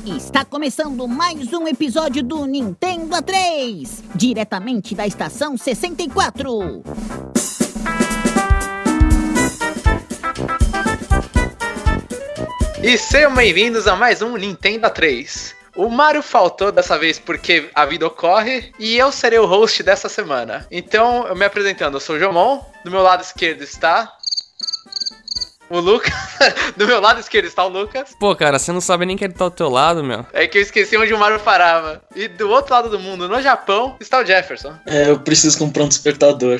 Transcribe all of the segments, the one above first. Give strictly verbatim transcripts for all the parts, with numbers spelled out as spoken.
Está começando mais um episódio do Nintendo A três, diretamente da estação sessenta e quatro. E sejam bem-vindos a mais um Nintendo A três. O Mario faltou dessa vez porque a vida ocorre e eu serei o host dessa semana. Então, eu me apresentando, eu sou o Jomon, do meu lado esquerdo está... o Lucas. Do meu lado esquerdo está o Lucas. Pô, cara, você não sabe nem que ele tá do teu lado, meu. É que eu esqueci onde o Mario parava. E do outro lado do mundo, no Japão, está o Jefferson. É, eu preciso comprar um despertador.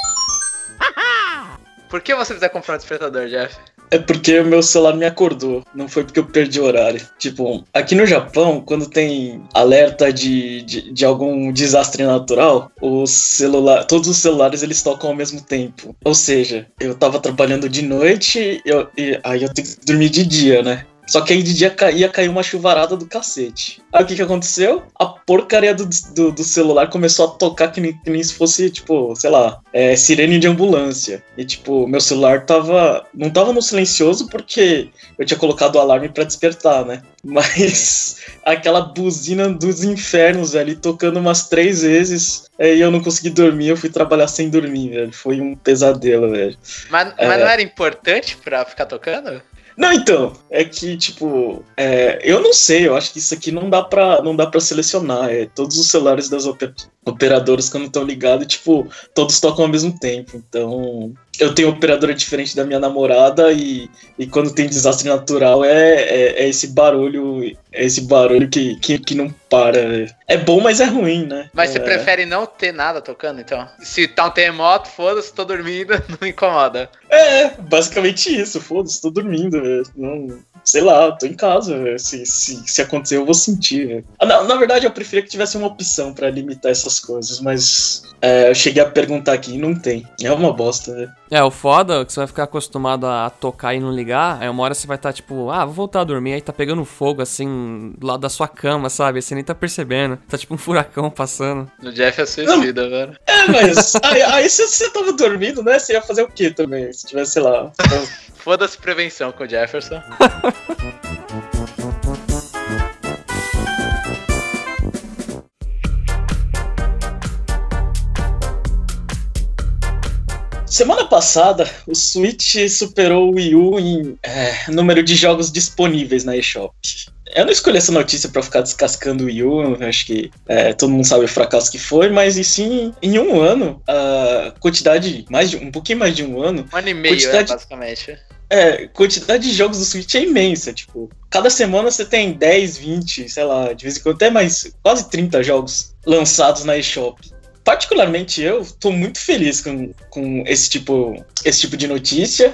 Por que você precisa comprar um despertador, Jeff? É porque o meu celular me acordou, não foi porque eu perdi o horário. Tipo, aqui no Japão, quando tem alerta de, de, de algum desastre natural, o celular, todos os celulares eles tocam ao mesmo tempo. Ou seja, eu tava trabalhando de noite, eu, e aí eu tenho que dormir de dia, né? Só que aí de dia ia cair uma chuvarada do cacete. Aí o que que aconteceu? A porcaria do, do, do celular começou a tocar que nem, que nem se fosse, tipo, sei lá, é, sirene de ambulância. E, tipo, meu celular tava... não tava no silencioso porque eu tinha colocado o alarme pra despertar, né? Mas aquela buzina dos infernos, velho, tocando umas três vezes, aí eu não consegui dormir, eu fui trabalhar sem dormir, velho. Foi um pesadelo, velho. Mas, é... mas não era importante pra ficar tocando? Não, então, é que, tipo, é, eu não sei, eu acho que isso aqui não dá pra, não dá pra selecionar, é, todos os celulares das oper- operadoras quando estão ligados, tipo, todos tocam ao mesmo tempo, então, eu tenho operadora diferente da minha namorada e, e quando tem desastre natural é, é, é esse barulho, é esse barulho que, que, que não para, é, é bom, mas é ruim, né? Mas você é... prefere não ter nada tocando, então? Se tá um terremoto, foda-se, tô dormindo, não me incomoda. É, basicamente isso, foda-se, tô dormindo, velho. Não, sei lá, tô em casa, velho. Se, se, se acontecer, eu vou sentir, velho. Na, na verdade, eu preferia que tivesse uma opção pra limitar essas coisas, mas é, eu cheguei a perguntar aqui e não tem. É uma bosta, velho. É, o foda é que você vai ficar acostumado a tocar e não ligar, aí uma hora você vai estar tá, tipo, ah, vou voltar a dormir, aí tá pegando fogo, assim, do lado da sua cama, sabe? Você nem tá percebendo. Tá tipo um furacão passando. O Jeff é suicida, não. Velho. É, mas aí, aí se você tava dormindo, né, você ia fazer o quê também? Se tivesse, sei lá... Foda-se prevenção com o Jefferson. Semana passada, o Switch superou o Wii U em é, número de jogos disponíveis na eShop. Eu não escolhi essa notícia pra ficar descascando o Wii U, acho que é, todo mundo sabe o fracasso que foi, mas e sim, em um ano, a quantidade, mais de, um pouquinho mais de um ano... Um ano e meio, quantidade, é, basicamente. É, quantidade de jogos do Switch é imensa, tipo, cada semana você tem dez, vinte, sei lá, de vez em quando até mais, quase trinta jogos lançados na eShop. Particularmente eu tô muito feliz com, com esse, tipo, esse tipo de notícia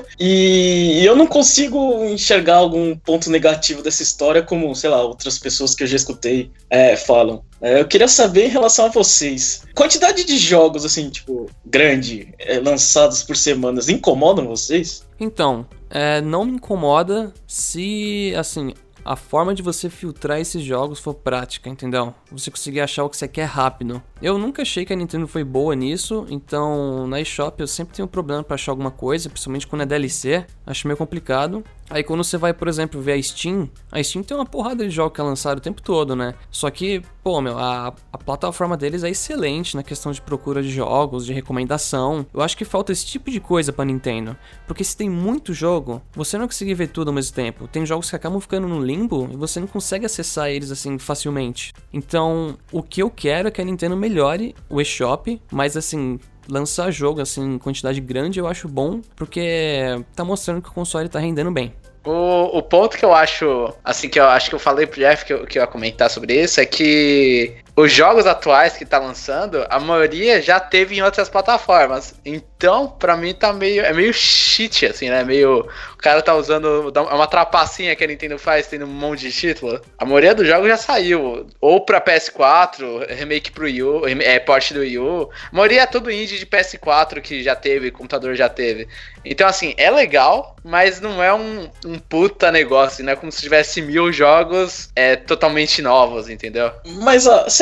e eu não consigo enxergar algum ponto negativo dessa história como, sei lá, outras pessoas que eu já escutei é, falam. É, eu queria saber em relação a vocês, quantidade de jogos, assim, tipo, grande, é, lançados por semanas, incomodam vocês? Então, é, não me incomoda se, assim... a forma de você filtrar esses jogos for prática, entendeu? Você conseguir achar o que você quer rápido. Eu nunca achei que a Nintendo foi boa nisso, então na eShop eu sempre tenho problema pra achar alguma coisa, principalmente quando é D L C, acho meio complicado. Aí quando você vai, por exemplo, ver a Steam, a Steam tem uma porrada de jogos que é lançado o tempo todo, né? Só que, pô, meu, a, a plataforma deles é excelente na questão de procura de jogos, de recomendação. Eu acho que falta esse tipo de coisa pra Nintendo, porque se tem muito jogo, você não consegue ver tudo ao mesmo tempo. Tem jogos que acabam ficando no limbo e você não consegue acessar eles assim facilmente. Então, o que eu quero é que a Nintendo melhore o eShop, mas assim... lançar jogo assim em quantidade grande eu acho bom, porque tá mostrando que o console tá rendendo bem. O, o ponto que eu acho, assim, que eu acho que eu falei pro Jeff que eu, que eu ia comentar sobre isso, é que os jogos atuais que tá lançando, a maioria já teve em outras plataformas. Então, pra mim, tá meio, é meio cheat, assim, né? Meio, o cara tá usando, é uma trapacinha que a Nintendo faz, tendo um monte de título. A maioria dos jogos já saiu, ou pra P S quatro, remake pro Wii U, é, port do Wii U. A maioria é tudo indie de P S quatro que já teve, computador já teve. Então, assim, é legal, mas não é um, um puta negócio, não é como se tivesse mil jogos é, totalmente novos, entendeu? Mas, ó,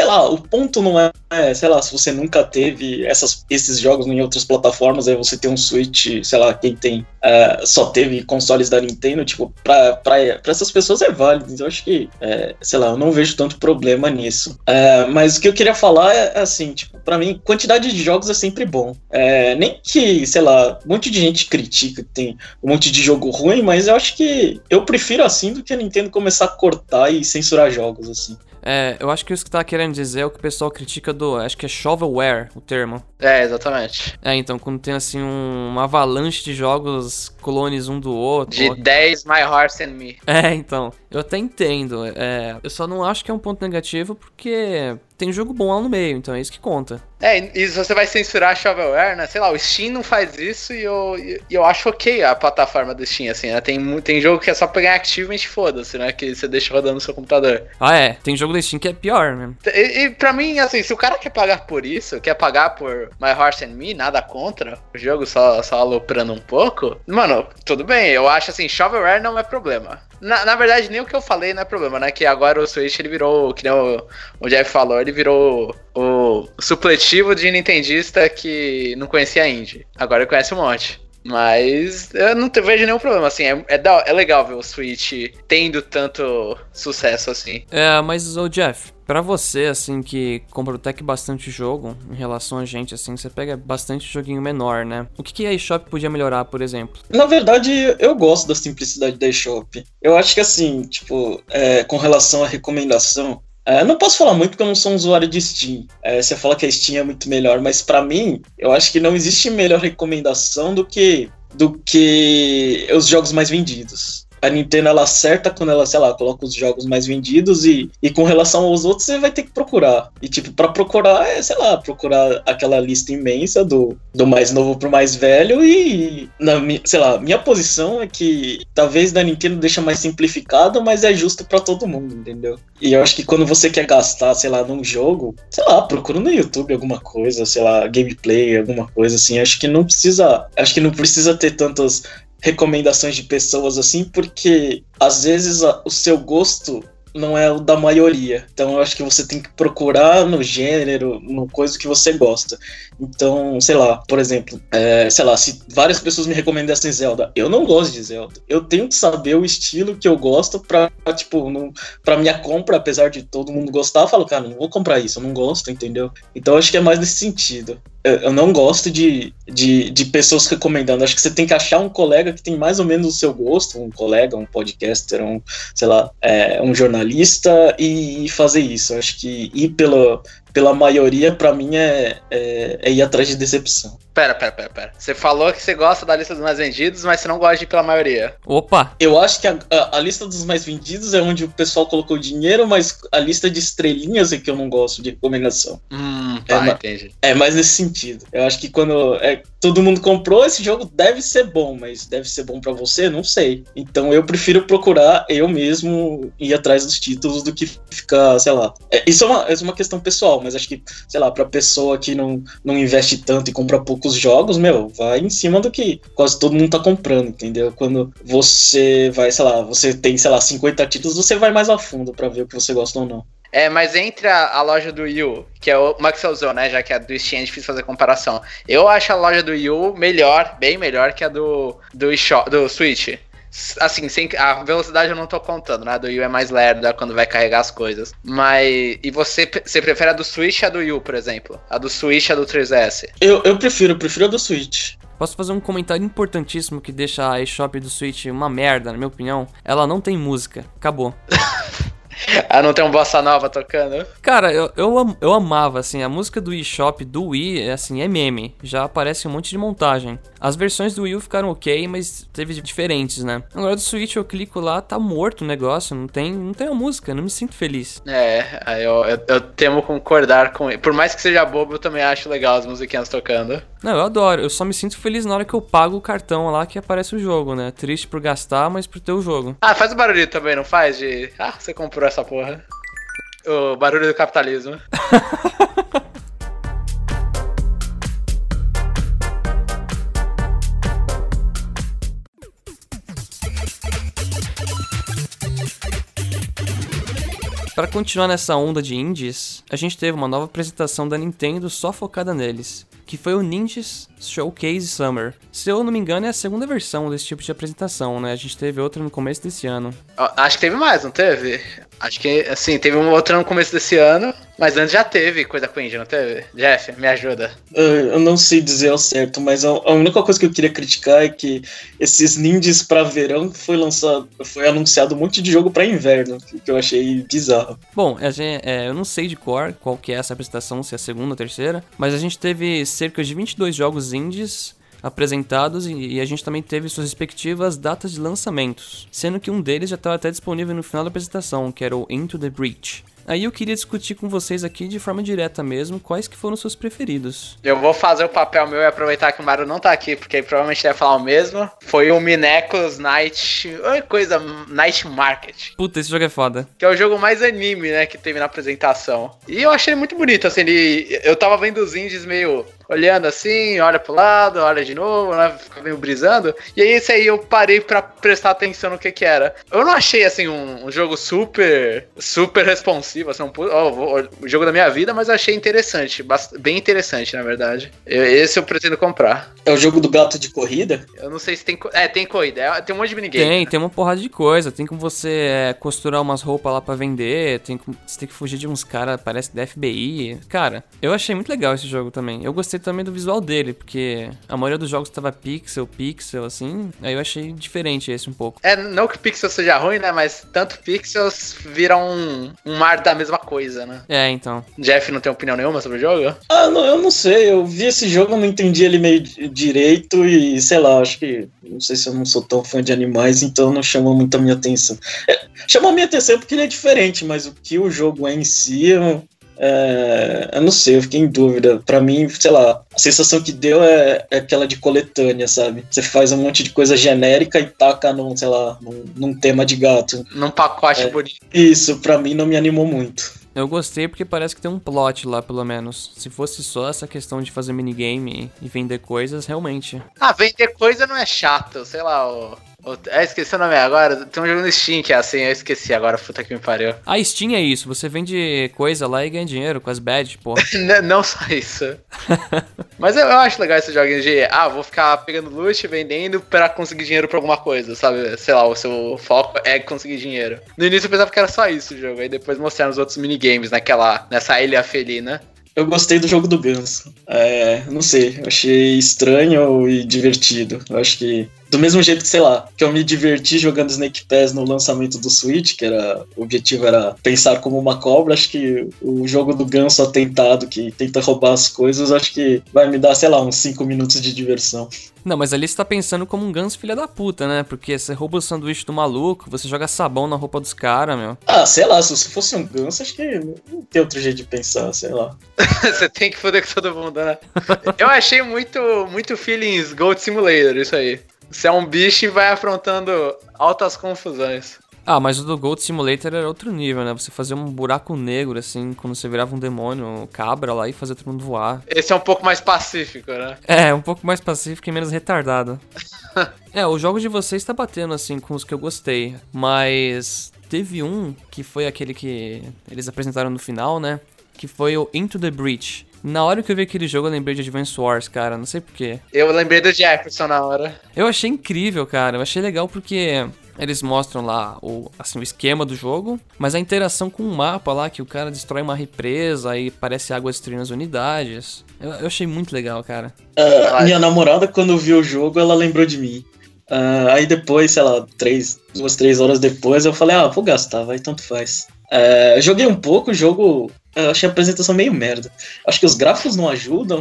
sei lá, o ponto não é, sei lá, se você nunca teve essas, esses jogos em outras plataformas, aí você tem um Switch, sei lá, quem tem, uh, só teve consoles da Nintendo, tipo, pra, pra, pra essas pessoas é válido, então eu acho que, é, sei lá, eu não vejo tanto problema nisso. Uh, mas o que eu queria falar é, assim, tipo, pra mim, quantidade de jogos é sempre bom. É, nem que, sei lá, um monte de gente critica que tem um monte de jogo ruim, mas eu acho que eu prefiro assim do que a Nintendo começar a cortar e censurar jogos, assim. É, eu acho que isso que tá querendo dizer é o que o pessoal critica do... Acho que é shovelware, o termo. É, exatamente. É, então, quando tem, assim, um, uma avalanche de jogos clones um do outro... De dez My Horse and Me. É, então, eu até entendo. É, eu só não acho que é um ponto negativo porque tem jogo bom lá no meio, então é isso que conta. É, e se você vai censurar shovelware, né? Sei lá, o Steam não faz isso e eu, e eu acho ok a plataforma do Steam, assim, né? Tem, tem jogo que é só pegar achievement e foda-se, né? Que você deixa rodando no seu computador. Ah, é. Tem jogo da Steam que é pior mesmo. E, e pra mim, assim, se o cara quer pagar por isso, quer pagar por My Horse and Me, nada contra, o jogo só, só aloprando um pouco, mano, tudo bem. Eu acho, assim, shovelware não é problema. Na, na verdade, nem o que eu falei não é problema, né? Que agora o Switch, ele virou, que nem o, o Jeff falou, ele virou o supletivo de nintendista que não conhecia indie. Agora ele conhece um monte. Mas eu não te, vejo nenhum problema, assim, é, é, da, é legal ver o Switch tendo tanto sucesso assim. É, mas, ô Jeff, pra você, assim, que compra até que bastante jogo, em relação a gente, assim, você pega bastante joguinho menor, né? O que, que a eShop podia melhorar, por exemplo? Na verdade, eu gosto da simplicidade da eShop. Eu acho que, assim, tipo, é, com relação à recomendação, É, não posso falar muito porque eu não sou um usuário de Steam. É, você fala que a Steam é muito melhor, mas pra mim, eu acho que não existe melhor recomendação do que, do que os jogos mais vendidos. A Nintendo, ela acerta quando ela, sei lá, coloca os jogos mais vendidos e, e com relação aos outros você vai ter que procurar. E tipo, pra procurar é, sei lá, procurar aquela lista imensa do, do mais novo pro mais velho e, na, sei lá, minha posição é que talvez da Nintendo deixa mais simplificado, mas é justo pra todo mundo, entendeu? E eu acho que quando você quer gastar, sei lá, num jogo, sei lá, procura no YouTube alguma coisa, sei lá, gameplay, alguma coisa assim. Acho que não precisa, acho que não precisa ter tantas recomendações de pessoas assim, porque às vezes a, o seu gosto não é o da maioria. Então eu acho que você tem que procurar no gênero, no coisa que você gosta. Então, sei lá, por exemplo, é, sei lá, se várias pessoas me recomendassem Zelda, eu não gosto de Zelda. Eu tenho que saber o estilo que eu gosto pra, tipo, não, pra minha compra, apesar de todo mundo gostar, eu falo, cara, não vou comprar isso, eu não gosto, entendeu? Então eu acho que é mais nesse sentido. Eu não gosto de, de, de pessoas recomendando. Acho que você tem que achar um colega que tem mais ou menos o seu gosto, um colega, um podcaster, um, sei lá, é, um jornalista, e, e fazer isso. Acho que ir pela, pela maioria, pra mim, é, é, é ir atrás de decepção. Pera, pera, pera, pera. Você falou que você gosta da lista dos mais vendidos, mas você não gosta de ir pela maioria. Opa! Eu acho que a, a, a lista dos mais vendidos é onde o pessoal colocou dinheiro, mas a lista de estrelinhas é que eu não gosto de recomendação. Hum, tá, é, entendi. É mais nesse sentido. Eu acho que quando é, todo mundo comprou, esse jogo deve ser bom, mas deve ser bom pra você? Não sei. Então eu prefiro procurar eu mesmo ir atrás dos títulos do que ficar, sei lá. É, isso é uma, é uma questão pessoal, mas acho que, sei lá, pra pessoa que não, não investe tanto e compra poucos jogos, meu, vai em cima do que quase todo mundo tá comprando, entendeu? Quando você vai, sei lá, você tem, sei lá, cinquenta títulos, você vai mais a fundo pra ver o que você gosta ou não. É, mas entre a, a loja do Wii U, que é o Max usou, né, já que a do Steam é difícil fazer comparação, eu acho a loja do Wii U melhor, bem melhor que a do, do, eShop, do Switch. Assim, sem, a velocidade eu não tô contando, né? A do Wii U é mais lerda quando vai carregar as coisas. Mas... E você, você prefere a do Switch ou a do Wii U, por exemplo? A do Switch ou a do três S? Eu, eu prefiro, eu prefiro a do Switch. Posso fazer um comentário importantíssimo que deixa a eShop do Switch uma merda, na minha opinião? Ela não tem música. Acabou. Ah, não tem um bossa nova tocando? Cara, eu, eu, am, eu amava, assim, a música do eShop do Wii, assim, é meme. Já aparece um monte de montagem. As versões do Wii U ficaram ok, mas teve diferentes, né? Agora do Switch eu clico lá, tá morto o negócio, não tem, não tem a música, não me sinto feliz. É, eu, eu, eu temo concordar com ele. Por mais que seja bobo, eu também acho legal as musiquinhas tocando. Não, eu adoro, eu só me sinto feliz na hora que eu pago o cartão lá que aparece o jogo, né? Triste por gastar, mas por ter o jogo. Ah, faz o barulho também, não faz? De, ah, você comprou essa porra. O barulho do capitalismo. Pra continuar nessa onda de indies, a gente teve uma nova apresentação da Nintendo só focada neles, que foi o Ninjas Showcase Summer. Se eu não me engano, é a segunda versão desse tipo de apresentação, né? A gente teve outra no começo desse ano. Acho que teve mais, não teve? Acho que, assim, teve uma outra no começo desse ano, mas antes já teve coisa com indie, não teve? Jeff, me ajuda. Eu não sei dizer ao certo, mas a única coisa que eu queria criticar é que esses ninjas pra verão foi lançado, foi anunciado um monte de jogo pra inverno, que eu achei bizarro. Bom, a gente, é, eu não sei de cor qual que é essa apresentação, se é a segunda ou terceira, mas a gente teve cerca de vinte e dois jogos indies apresentados e, e a gente também teve suas respectivas datas de lançamentos, sendo que um deles já estava até disponível no final da apresentação, que era o Into the Breach. Aí eu queria discutir com vocês aqui de forma direta mesmo, quais que foram os seus preferidos. Eu vou fazer o papel meu e aproveitar que o Mario não tá aqui, porque ele provavelmente deve falar o mesmo. Foi o Minecos Night... Oi, coisa... Night Market. Puta, esse jogo é foda. Que é o jogo mais anime, né, que teve na apresentação. E eu achei ele muito bonito, assim, ele... Eu tava vendo os indies meio... olhando assim, olha pro lado, olha de novo, né, fica meio brisando. E aí esse aí eu parei pra prestar atenção no que que era. Eu não achei, assim, um, um jogo super, super responsivo, assim, um, oh, o jogo da minha vida, mas eu achei interessante, bem interessante, na verdade. Eu, esse eu pretendo comprar. É o jogo do gato de corrida? Eu não sei se tem... É, tem corrida, é, tem um monte de minigame. Tem, tem uma porrada de coisa, tem como você é, costurar umas roupas lá pra vender, tem como, você tem que fugir de uns caras, parece da F B I. Cara, eu achei muito legal esse jogo também. Eu gostei também do visual dele, porque a maioria dos jogos tava pixel, pixel, assim, aí eu achei diferente esse um pouco. É, não que pixel seja ruim, né, mas tanto pixels viram um, um mar da mesma coisa, né? É, então. Jeff não tem opinião nenhuma sobre o jogo? Ah, não, eu não sei, eu vi esse jogo, eu não entendi ele meio direito e, sei lá, acho que, não sei se eu não sou tão fã de animais, então não chamou muito a minha atenção. É, chamou a minha atenção porque ele é diferente, mas o que o jogo é em si, eu... É, eu não sei, eu fiquei em dúvida. Pra mim, sei lá, a sensação que deu é, é aquela de coletânea, sabe? Você faz um monte de coisa genérica e taca num, sei lá, num, num tema de gato. Num pacote é, bonito. Isso, pra mim, não me animou muito. Eu gostei porque parece que tem um plot lá, pelo menos. Se fosse só essa questão de fazer minigame e vender coisas, realmente. Ah, vender coisa não é chato, sei lá, o... Ah, esqueci o nome agora. Tem um jogo no Steam que é assim, eu esqueci agora, puta que me pariu. A Steam é isso, você vende coisa lá e ganha dinheiro com as badges, pô. Não só isso. Mas eu, eu acho legal esses joguinhos de, ah, vou ficar pegando loot, vendendo pra conseguir dinheiro pra alguma coisa, sabe? Sei lá, o seu foco é conseguir dinheiro. No início eu pensava que era só isso o jogo, aí depois mostraram os outros minigames naquela, nessa ilha felina. Eu gostei do jogo do ganso. É, não sei, eu achei estranho e divertido. Eu acho que, do mesmo jeito que, sei lá, que eu me diverti jogando Snake Pass no lançamento do Switch, que era, o objetivo era pensar como uma cobra, acho que o jogo do ganso atentado, que tenta roubar as coisas, acho que vai me dar, sei lá, uns cinco minutos de diversão. Não, mas ali você tá pensando como um ganso filha da puta, né? Porque você rouba o sanduíche do maluco, você joga sabão na roupa dos caras, meu. Ah, sei lá, se fosse um ganso, acho que não tem outro jeito de pensar, sei lá. Você tem que foder com todo mundo, né? Eu achei muito, muito feelings Goat Simulator, isso aí. Você é um bicho e vai afrontando altas confusões. Ah, mas o do Goat Simulator era outro nível, né? Você fazia um buraco negro, assim, quando você virava um demônio, cabra lá e fazia todo mundo voar. Esse é um pouco mais pacífico, né? É, um pouco mais pacífico e menos retardado. É, o jogo de vocês tá batendo, assim, com os que eu gostei, mas teve um que foi aquele que eles apresentaram no final, né? Que foi o Into the Breach. Na hora que eu vi aquele jogo, eu lembrei de Advance Wars, cara, não sei porquê. Eu lembrei do Jefferson na hora. Eu achei incrível, cara, eu achei legal porque eles mostram lá o, assim, o esquema do jogo, mas a interação com o mapa lá, que o cara destrói uma represa e parece água destruindo as unidades. Eu, eu achei muito legal, cara. Uh, minha namorada, quando viu o jogo, ela lembrou de mim. Uh, aí depois, sei lá, três, duas, três horas depois, eu falei, ah, vou gastar, vai, tanto faz. Uh, joguei um pouco, o jogo... Eu achei a apresentação meio merda. Acho que os gráficos não ajudam.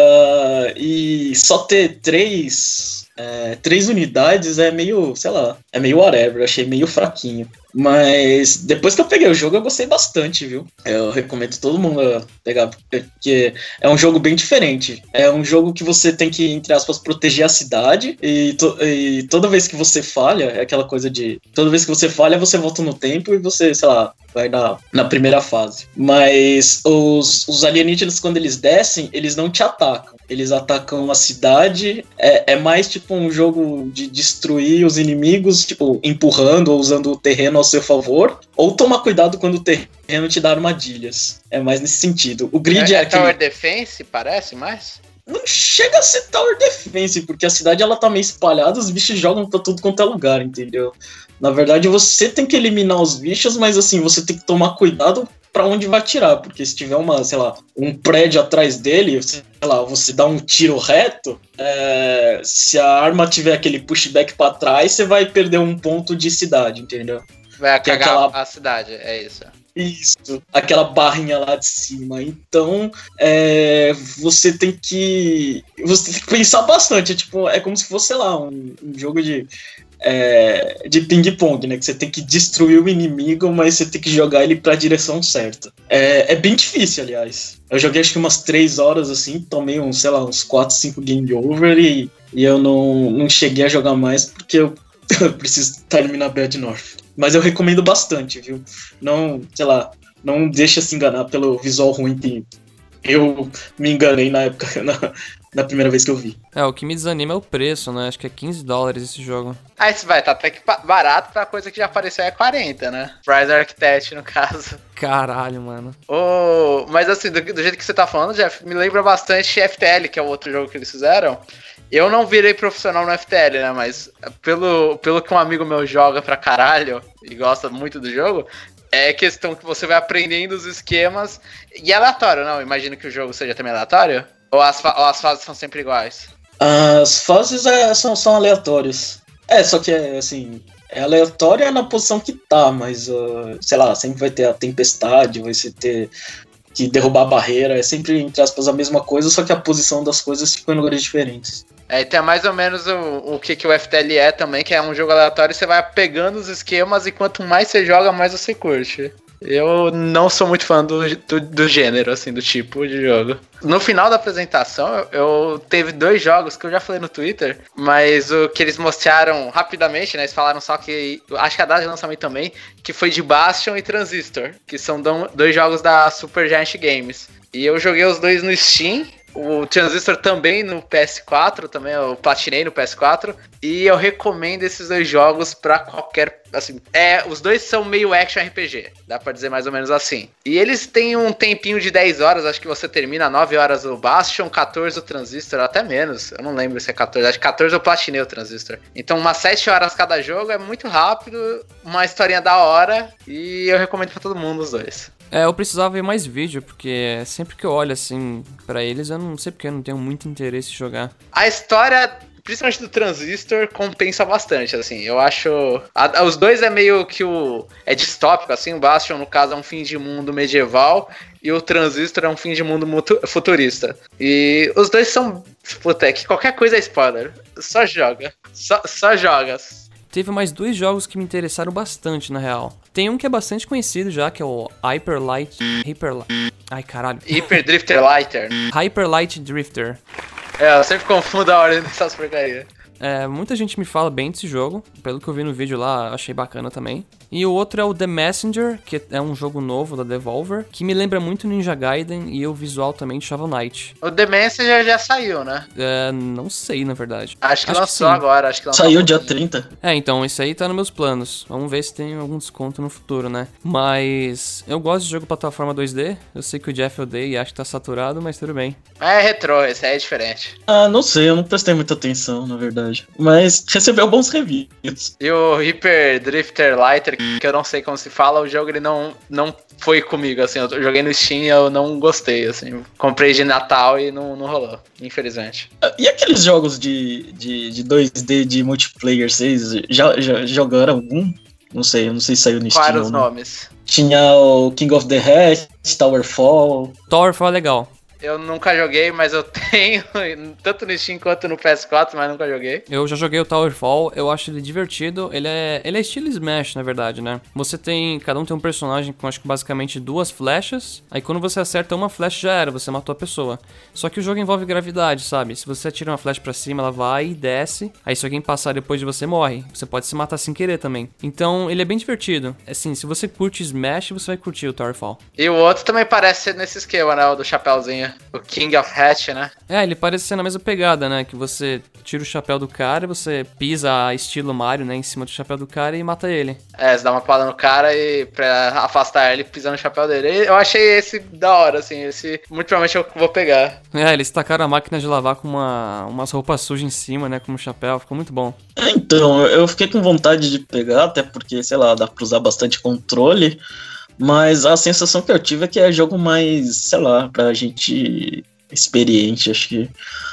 Uh, e só ter três, é, três unidades é meio, sei lá, é meio whatever. Eu achei meio fraquinho. Mas depois que eu peguei o jogo, eu gostei bastante, viu? Eu recomendo todo mundo pegar, porque é um jogo bem diferente. É um jogo que você tem que, entre aspas, proteger a cidade. E, to- e toda vez que você falha, é aquela coisa de... Toda vez que você falha, você volta no tempo e você, sei lá, vai na, na primeira fase. Mas os, os alienígenas, quando eles descem, eles não te atacam. Eles atacam a cidade. É, é mais tipo um jogo de destruir os inimigos inimigos, tipo, empurrando ou usando o terreno ao seu favor, ou tomar cuidado quando o terreno te dá armadilhas. É mais nesse sentido. O grid é, é, é aquele... Tower Defense, parece mais? Não chega a ser Tower Defense, porque a cidade ela tá meio espalhada, os bichos jogam pra tudo quanto é lugar, entendeu? Na verdade, você tem que eliminar os bichos, mas assim, você tem que tomar cuidado pra onde vai atirar, porque se tiver uma, sei lá, um prédio atrás dele, sei lá, você dá um tiro reto, é, se a arma tiver aquele pushback pra trás, você vai perder um ponto de cidade, entendeu? Vai Que é cagar aquela- a cidade, é isso. Isso, aquela barrinha lá de cima. Então, é, você tem que. Você tem que pensar bastante. É, tipo, é como se fosse, sei lá, um, um jogo de, é, de ping-pong, né? Que você tem que destruir o inimigo, mas você tem que jogar ele pra direção certa. É, é bem difícil, aliás. Eu joguei acho que umas três horas assim, tomei uns, sei lá, uns quatro, cinco game over e, e eu não, não cheguei a jogar mais porque eu, eu preciso terminar Bad North. Mas eu recomendo bastante, viu? Não, sei lá, não deixa se enganar pelo visual ruim que eu me enganei na época, na, na primeira vez que eu vi. É, o que me desanima é o preço, né? Acho que é quinze dólares esse jogo. Aí você vai, tá até que pa- barato pra coisa que já apareceu é quarenta, né? Rise Architect, no caso. Caralho, mano. Oh, mas assim, do, do jeito que você tá falando, Jeff, me lembra bastante F T L, que é o outro jogo que eles fizeram. Eu não virei profissional no F T L, né? Mas pelo, pelo que um amigo meu joga pra caralho e gosta muito do jogo, é questão que você vai aprendendo os esquemas. E é aleatório, não? Imagino que o jogo seja também aleatório? Ou as, fa- ou as fases são sempre iguais? As fases é, são, são aleatórias. É, só que é assim, é aleatória na posição que tá, mas uh, sei lá, sempre vai ter a tempestade, vai se ter que derrubar a barreira, é sempre, entre aspas, a mesma coisa, só que a posição das coisas fica em lugares diferentes. É, então é mais ou menos o, o que, que o F T L é também, que é um jogo aleatório e você vai pegando os esquemas e quanto mais você joga, mais você curte. Eu não sou muito fã do, do, do gênero, assim, do tipo de jogo. No final da apresentação, eu, eu teve dois jogos que eu já falei no Twitter, mas o que eles mostraram rapidamente, né? Eles falaram só que, acho que a data de lançamento também, que foi de Bastion e Transistor, que são do, dois jogos da Supergiant Games. E eu joguei os dois no Steam. O Transistor também no P S quatro, também eu platinei no P S quatro. E eu recomendo esses dois jogos pra qualquer... Assim, é, os dois são meio action R P G, dá pra dizer mais ou menos assim. E eles têm um tempinho de dez horas, acho que você termina nove horas o Bastion, catorze o Transistor, até menos. Eu não lembro se é catorze, acho que catorze eu platinei o Transistor. Então umas sete horas cada jogo, é muito rápido, uma historinha da hora. E eu recomendo pra todo mundo os dois. É, eu precisava ver mais vídeo, porque sempre que eu olho, assim, pra eles, eu não sei porque eu não tenho muito interesse em jogar. A história, principalmente do Transistor, compensa bastante, assim, eu acho... A, os dois é meio que o... é distópico, assim, o Bastion, no caso, é um fim de mundo medieval, e o Transistor é um fim de mundo mutu, futurista. E os dois são... Puta, é que qualquer coisa é spoiler, só joga, só, só joga. Teve mais dois jogos que me interessaram bastante, na real. Tem um que é bastante conhecido já, que é o Hyper Light... Hyper Light... Ai, caralho. Hyper Drifter Lighter. Hyper Light Drifter. É, eu sempre confundo a ordem dessas porcarias. É, muita gente me fala bem desse jogo. Pelo que eu vi no vídeo lá, achei bacana também. E o outro é o The Messenger, que é um jogo novo da Devolver, que me lembra muito Ninja Gaiden e o visual também de Shovel Knight. O The Messenger já saiu, né? É, não sei, na verdade. Acho que Acho lançou que sim. agora. Acho que lançou Saiu um dia pouquinho. trinta. É, então, esse aí tá nos meus planos. Vamos ver se tem algum desconto no futuro, né? Mas eu gosto de jogo plataforma dois D. Eu sei que o Jeff odeia e acha que tá saturado, mas tudo bem. É retrô, esse aí é diferente. Ah, não sei, eu não prestei muita atenção, na verdade. Mas recebeu bons reviews. E o Hyper Drifter Lighter, que eu não sei como se fala, o jogo ele não, não foi comigo, assim, eu joguei no Steam e eu não gostei, assim, comprei de Natal e não, não rolou, infelizmente. E aqueles jogos de, de, de dois D de multiplayer, vocês já, já jogaram algum? Não sei, eu não sei se saiu no Steam. Quais os ou não. nomes? Tinha o King of the Hat, Towerfall. Towerfall é legal. Eu nunca joguei, mas eu tenho, tanto no Steam quanto no P S quatro, mas nunca joguei. Eu já joguei o Towerfall, eu acho ele divertido. Ele é, ele é estilo Smash, na verdade, né? Você tem, cada um tem um personagem com, acho que basicamente duas flechas. Aí quando você acerta uma flecha já era, você matou a pessoa. Só que o jogo envolve gravidade, sabe? Se você atira uma flecha pra cima, ela vai e desce. Aí se alguém passar depois de você, morre. Você pode se matar sem querer também. Então ele é bem divertido. Assim, se você curte Smash, você vai curtir o Towerfall. E o outro também parece ser nesse esquema, né, o do chapéuzinho. né? O King of Hatch, né? É, ele parece ser na mesma pegada, né? Que você tira o chapéu do cara, você pisa estilo Mario, né? Em cima do chapéu do cara e mata ele. É, você dá uma porrada no cara e pra afastar ele, pisando no chapéu dele. Eu achei esse da hora, assim. Esse, muito provavelmente eu vou pegar. É, eles tacaram a máquina de lavar com uma, umas roupas sujas em cima, né? Com um chapéu, ficou muito bom. Então, eu fiquei com vontade de pegar, até porque, sei lá, dá pra usar bastante controle. Mas a sensação que eu tive é que é jogo mais, sei lá, pra gente experiente, acho que...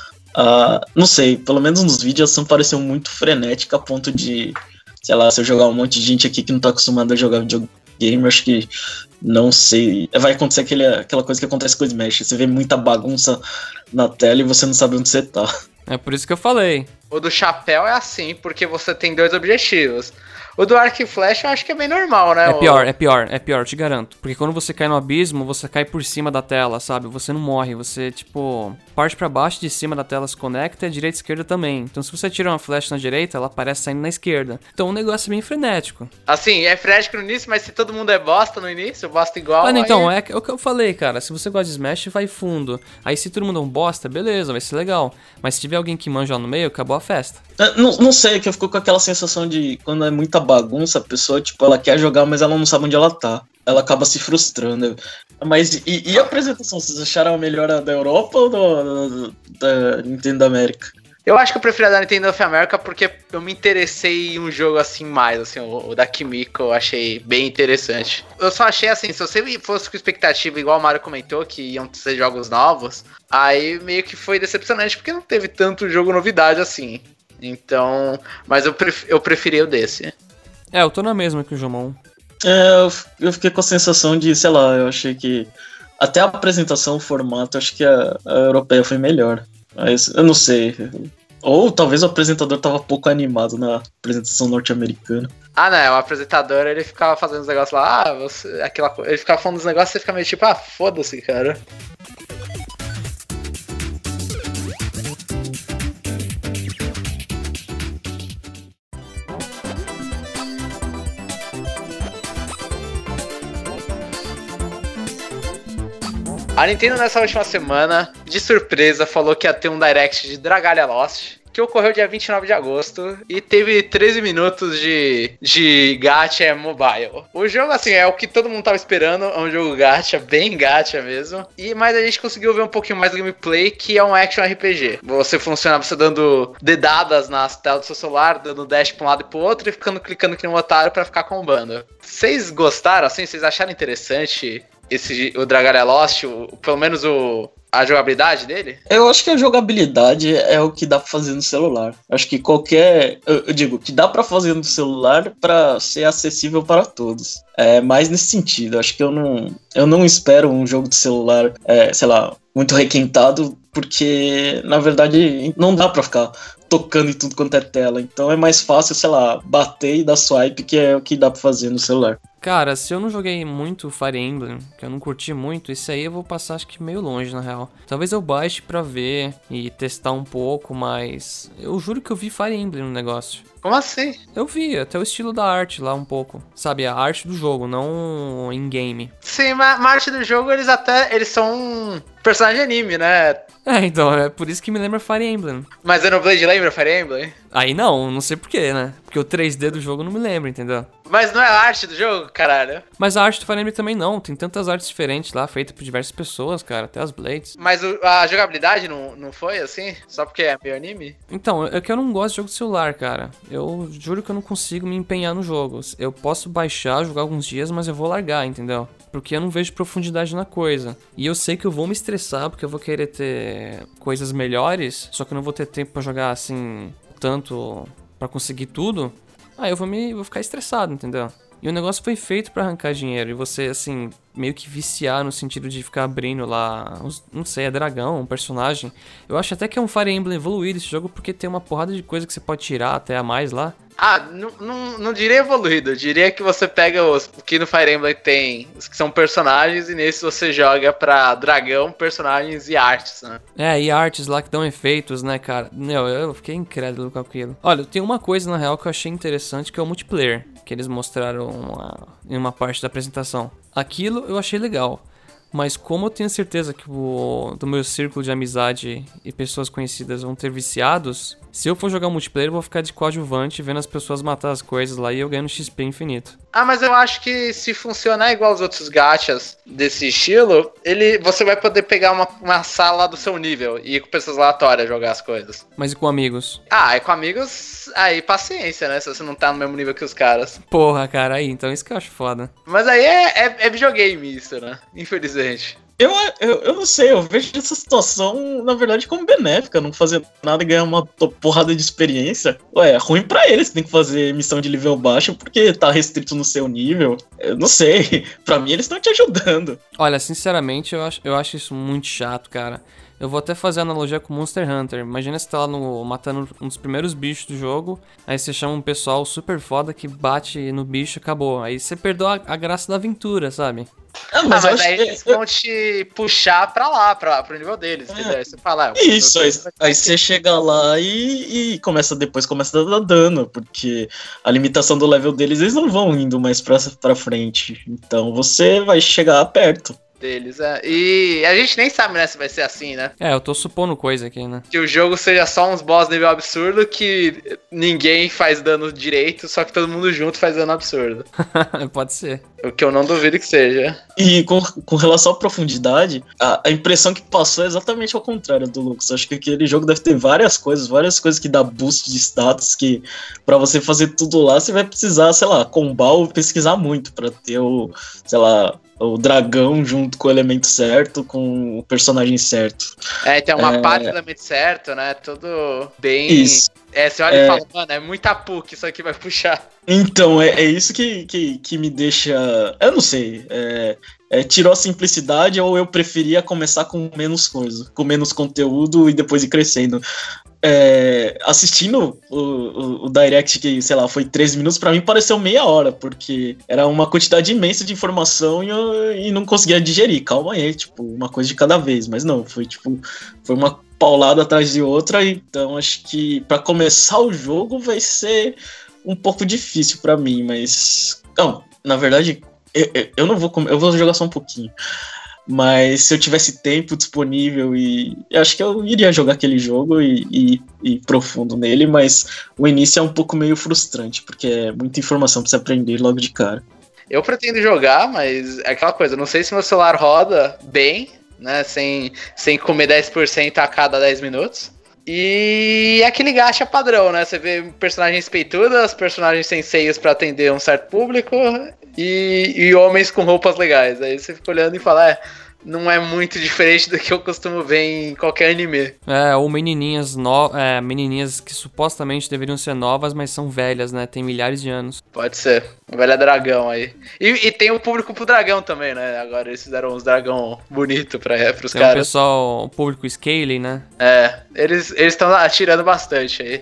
Uh, não sei, pelo menos nos vídeos a ação pareceu muito frenética a ponto de, sei lá, se eu jogar um monte de gente aqui que não tá acostumado a jogar videogame, acho que, não sei, vai acontecer aquele, aquela coisa que acontece com o Smash, você vê muita bagunça na tela e você não sabe onde você tá. É por isso que eu falei. O do chapéu é assim, porque você tem dois objetivos. O do arco e flecha eu acho que é bem normal, né? É pior, é pior, é pior, te garanto. Porque quando você cai no abismo, você cai por cima da tela, sabe? Você não morre, você, tipo, parte pra baixo, de cima da tela se conecta e a direita e a esquerda também. Então se você tira uma flecha na direita, ela aparece saindo na esquerda. Então o negócio é bem frenético. Assim, é frenético no início, mas se todo mundo é bosta no início, bosta igual... Ah, então, aí... é, é o que eu falei, cara. Se você gosta de Smash, vai fundo. Aí se todo mundo é um bosta, beleza, vai ser legal. Mas se tiver alguém que manja lá no meio, acabou a festa. É, não, não sei, que eu fico com aquela sensação de quando é muita bagunça, a pessoa, tipo, ela quer jogar, mas ela não sabe onde ela tá. Ela acaba se frustrando. Mas e, e a apresentação? Vocês acharam a melhor a da Europa ou do, da, da Nintendo América? Eu acho que eu prefiro a da Nintendo of America porque eu me interessei em um jogo assim mais, assim, o, o da Kimiko eu achei bem interessante. Eu só achei assim, se você fosse com expectativa, igual o Mario comentou, que iam ser jogos novos, aí meio que foi decepcionante porque não teve tanto jogo novidade assim. Então, mas eu, pref, eu preferi o desse. É, eu tô na mesma que o Jomon. É, eu, eu fiquei com a sensação de, sei lá, eu achei que até a apresentação, o formato, acho que a, a europeia foi melhor. Mas eu não sei. Ou talvez o apresentador tava pouco animado na apresentação norte-americana. Ah, não, o apresentador, ele ficava fazendo os negócios lá, ah, você, aquela coisa, ele ficava falando dos negócios e você fica meio tipo, ah, foda-se, cara. A Nintendo nessa última semana, de surpresa, falou que ia ter um Direct de Dragalia Lost, que ocorreu dia vinte e nove de agosto, e teve treze minutos de, de gacha mobile. O jogo, assim, é o que todo mundo tava esperando, é um jogo gacha, bem gacha mesmo, e, mas a gente conseguiu ver um pouquinho mais do gameplay, que é um action R P G. Você funciona você dando dedadas nas telas do seu celular, dando dash pra um lado e pro outro, e ficando clicando aqui no otário pra ficar combando. Vocês gostaram, assim? Vocês acharam interessante esse, o Dragalia Lost, o, pelo menos o, a jogabilidade dele? Eu acho que a jogabilidade é o que dá pra fazer no celular. Acho que qualquer... Eu, eu digo, que dá pra fazer no celular pra ser acessível para todos. É mais nesse sentido. Acho que eu não, eu não espero um jogo de celular, é, sei lá, muito requintado, porque, na verdade, não dá pra ficar tocando em tudo quanto é tela. Então é mais fácil, sei lá, bater e dar swipe, que é o que dá pra fazer no celular. Cara, se eu não joguei muito Fire Emblem, que eu não curti muito, esse aí eu vou passar acho que meio longe, na real. Talvez eu baixe pra ver e testar um pouco, mas eu juro que eu vi Fire Emblem no negócio. Como assim? Eu vi, até o estilo da arte lá um pouco. Sabe, a arte do jogo, não in-game. Sim, mas a arte do jogo, eles até, eles são um personagem de anime, né? É, então, é por isso que me lembra Fire Emblem. Mas Xenoblade lembra Fire Emblem? Aí não, não sei porquê, né? Porque o três D do jogo não me lembra, entendeu? Mas não é a arte do jogo, caralho? Mas a arte do Fire Emblem também não, tem tantas artes diferentes lá, feitas por diversas pessoas, cara, até as Blades. Mas o, a jogabilidade não, não foi assim? Só porque é meio anime? Então, é que eu não gosto de jogo de celular, cara. Eu juro que eu não consigo me empenhar nos jogos. Eu posso baixar, jogar alguns dias, mas eu vou largar, entendeu? Porque eu não vejo profundidade na coisa. E eu sei que eu vou me estressar, porque eu vou querer ter coisas melhores, só que eu não vou ter tempo pra jogar, assim, tanto pra conseguir tudo. Aí eu vou, me, vou ficar estressado, entendeu? E o negócio foi feito pra arrancar dinheiro. E você, assim, meio que viciar no sentido de ficar abrindo lá, não sei, é dragão, um personagem. Eu acho até que é um Fire Emblem evoluído esse jogo, porque tem uma porrada de coisa que você pode tirar até a mais lá. Ah, não, não, não diria evoluído, eu diria que você pega os que no Fire Emblem tem, os que são personagens, e nesse você joga pra dragão, personagens e artes, né? É, e artes lá que dão efeitos, né, cara? Meu, eu fiquei incrédulo com aquilo. Olha, tem uma coisa na real que eu achei interessante, que é o multiplayer, que eles mostraram uma, em uma parte da apresentação. Aquilo eu achei legal. Mas como eu tenho certeza que o do meu círculo de amizade e pessoas conhecidas vão ter viciados, se eu for jogar multiplayer, eu vou ficar de coadjuvante vendo as pessoas matar as coisas lá e eu ganhando X P infinito. Ah, mas eu acho que se funcionar igual os outros gachas desse estilo, ele, você vai poder pegar uma, uma sala do seu nível e ir com pessoas aleatórias jogar as coisas. Mas e com amigos? Ah, e com amigos, aí paciência, né? Se você não tá no mesmo nível que os caras. Porra, cara, aí, então isso que eu acho foda. Mas aí é, é, é videogame isso, né? Infelizmente. Eu, eu, eu não sei, eu vejo essa situação, na verdade, como benéfica. Não fazer nada e ganhar uma porrada de experiência. Ué, é ruim pra eles, tem que fazer missão de nível baixo porque tá restrito no seu nível. Eu não sei, pra mim eles estão te ajudando. Olha, sinceramente, eu acho, eu acho isso muito chato, cara. Eu vou até fazer analogia com Monster Hunter. Imagina você tá lá no, matando um dos primeiros bichos do jogo, aí você chama um pessoal super foda que bate no bicho e acabou. Aí você perdeu a, a graça da aventura, sabe? Ah, mas, mas, ah, mas aí que... eles vão te puxar pra lá, pra, pro nível deles, entendeu? Aí você fala... Ah, isso, aí, aí você chega lá e, e começa depois começa a dar dano, porque a limitação do level deles, eles não vão indo mais pra, pra frente. Então você vai chegar perto deles, é. E a gente nem sabe, né, se vai ser assim, né? É, eu tô supondo coisa aqui, né? Que o jogo seja só uns boss nível absurdo, que ninguém faz dano direito, só que todo mundo junto faz dano absurdo. Pode ser. O que eu não duvido que seja. E com, com relação à profundidade, a, a impressão que passou é exatamente ao contrário do Lucas. Acho que aquele jogo deve ter várias coisas, várias coisas que dá boost de status, que pra você fazer tudo lá, você vai precisar, sei lá, combar ou pesquisar muito pra ter o, sei lá, o dragão junto com o elemento certo, com o personagem certo. É, tem uma é... parte do elemento certo, né? Tudo bem... Isso. É, você olha é... e fala, mano, é muita P U C, isso aqui vai puxar. Então, é, é isso que, que, que me deixa... Eu não sei, é... É, tirou a simplicidade ou eu preferia começar com menos coisa, com menos conteúdo e depois ir crescendo. É, assistindo o, o, o Direct, que, sei lá, foi treze minutos, pra mim pareceu meia hora, porque era uma quantidade imensa de informação e, eu, e não conseguia digerir. Calma aí, tipo, uma coisa de cada vez, mas não, foi tipo, foi uma paulada atrás de outra, então acho que pra começar o jogo vai ser um pouco difícil pra mim, mas... Não, na verdade... Eu, eu não vou eu vou jogar só um pouquinho, mas se eu tivesse tempo disponível e eu acho que eu iria jogar aquele jogo e, e, e profundo nele, mas o início é um pouco meio frustrante porque é muita informação pra você aprender logo de cara. Eu pretendo jogar, mas é aquela coisa, não sei se meu celular roda bem, né, sem, sem comer dez por cento a cada dez minutos. E aquele gacha padrão, né? Você vê personagens peitudas, personagens sem seios pra atender um certo público e, e homens com roupas legais. Aí você fica olhando e fala, é, não é muito diferente do que eu costumo ver em qualquer anime. É, ou menininhas, no... é, menininhas que supostamente deveriam ser novas, mas são velhas, né? Tem milhares de anos. Pode ser. Um velho dragão aí. E, e tem o público pro dragão também, né? Agora eles fizeram uns dragão bonito pra, pros tem caras. Tem um pessoal, o público scaling, né? É, eles estão atirando bastante aí.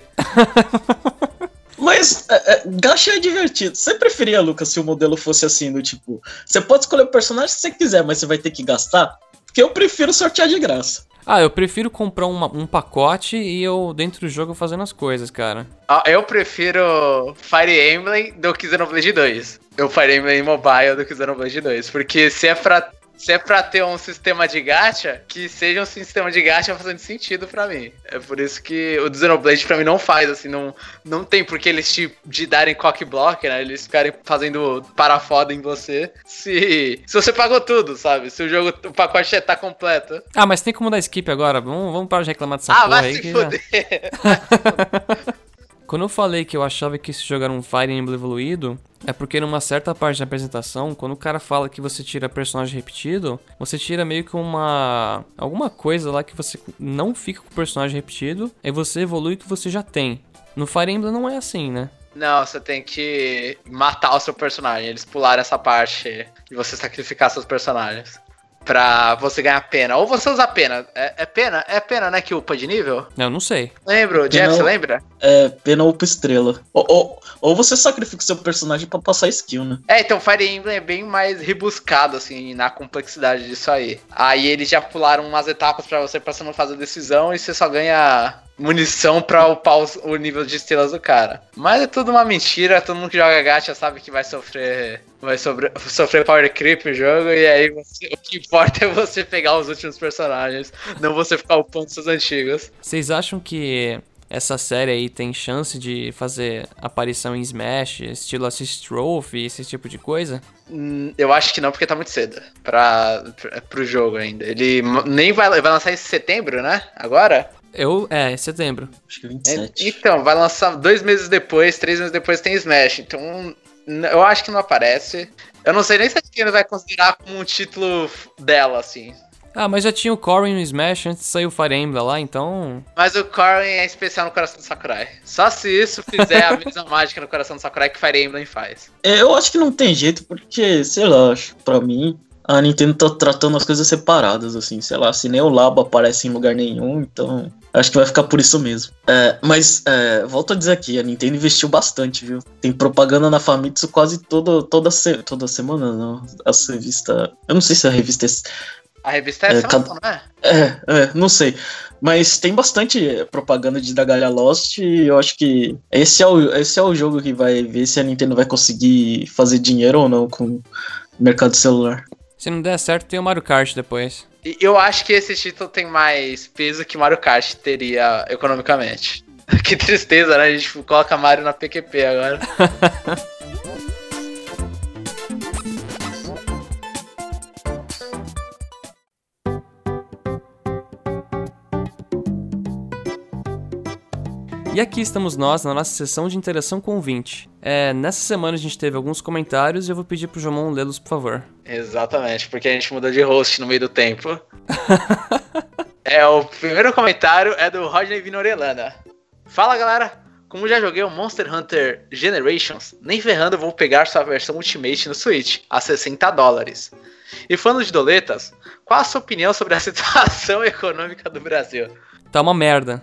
Mas é, é, gacha é divertido. Você preferia, Lucas, se o modelo fosse assim, do tipo... Você pode escolher o personagem se você quiser, mas você vai ter que gastar? Porque eu prefiro sortear de graça. Ah, eu prefiro comprar uma, um pacote e eu, dentro do jogo, fazendo as coisas, cara. Ah, eu prefiro Fire Emblem do que Xenoblade dois. Eu Fire Emblem Mobile do que Xenoblade dois. Porque se é pra... Se é pra ter um sistema de gacha, que seja um sistema de gacha fazendo sentido pra mim. É por isso que o Xenoblade pra mim não faz, assim, não, não tem por que eles te de darem cockblock, né? Eles ficarem fazendo parafoda em você. Se, se você pagou tudo, sabe? Se o jogo, o pacote já tá completo. Ah, mas tem como dar skip agora? Vamos, vamos parar de reclamar dessa ah, porra vai aí. Se que fuder. Já... Quando eu falei que eu achava que esse jogo era um Fire Emblem evoluído, é porque numa certa parte da apresentação, quando o cara fala que você tira personagem repetido, você tira meio que uma... alguma coisa lá que você não fica com o personagem repetido, aí você evolui o que você já tem. No Fire Emblem não é assim, né? Não, você tem que matar o seu personagem, eles pularam essa parte de você sacrificar seus personagens. Pra você ganhar pena. Ou você usa pena. É, é pena? É pena, né, que upa de nível? Eu não sei. Lembro, Jeff, você lembra? É, pena upa estrela. Ou, ou, ou você sacrifica o seu personagem pra passar skill, né? É, então Fire Emblem é bem mais rebuscado, assim, na complexidade disso aí. Aí eles já pularam umas etapas pra você pra você não fazer decisão e você só ganha munição pra upar os, o nível de estrelas do cara. Mas é tudo uma mentira, todo mundo que joga gacha sabe que vai sofrer vai sobre, sofrer power creep no jogo, e aí você, o que importa é você pegar os últimos personagens, não você ficar upando seus antigos. Vocês acham que essa série aí tem chance de fazer aparição em Smash, estilo Assist Trophy, esse tipo de coisa? Hum, eu acho que não, porque tá muito cedo pra, pra, pro jogo ainda. Ele nem vai, vai lançar em setembro, né? Agora? Eu, é, setembro. Acho que vinte e sete. Então, vai lançar dois meses depois, três meses depois tem Smash. Então, eu acho que não aparece. Eu não sei nem se a Nintendo vai considerar como um título dela, assim. Ah, mas já tinha o Corrin no Smash antes de sair o Fire Emblem lá, então... Mas o Corrin é especial no coração do Sakurai. Só se isso fizer a mesma mágica no coração do Sakurai que Fire Emblem faz. É, eu acho que não tem jeito, porque, sei lá, acho, pra mim, a Nintendo tá tratando as coisas separadas, assim, sei lá, se nem o Labo aparece em lugar nenhum, então... Acho que vai ficar por isso mesmo. É, mas, é, volto a dizer aqui, a Nintendo investiu bastante, viu? Tem propaganda na Famitsu quase todo, toda, se, toda semana, não. A revista... Eu não sei se a revista é... A revista é, é Samsung, cada... não é? É, é, não sei. Mas tem bastante propaganda de Dagalia Lost e eu acho que esse é, o, esse é o jogo que vai ver se a Nintendo vai conseguir fazer dinheiro ou não com o mercado celular. Se não der certo, tem o Mario Kart depois. Eu acho que esse título tem mais peso que Mario Kart teria economicamente. Que tristeza, né? A gente coloca Mario na P Q P agora. E aqui estamos nós, na nossa sessão de interação com o ouvinte. É, nessa semana a gente teve alguns comentários e eu vou pedir pro Jomon lê-los, por favor. Exatamente, porque a gente mudou de host no meio do tempo. É, o primeiro comentário é do Rodney Vinorelana. Fala, galera! Como já joguei o Monster Hunter Generations, nem ferrando eu vou pegar sua versão Ultimate no Switch, a sessenta dólares. E falando de doletas, qual a sua opinião sobre a situação econômica do Brasil? Tá uma merda.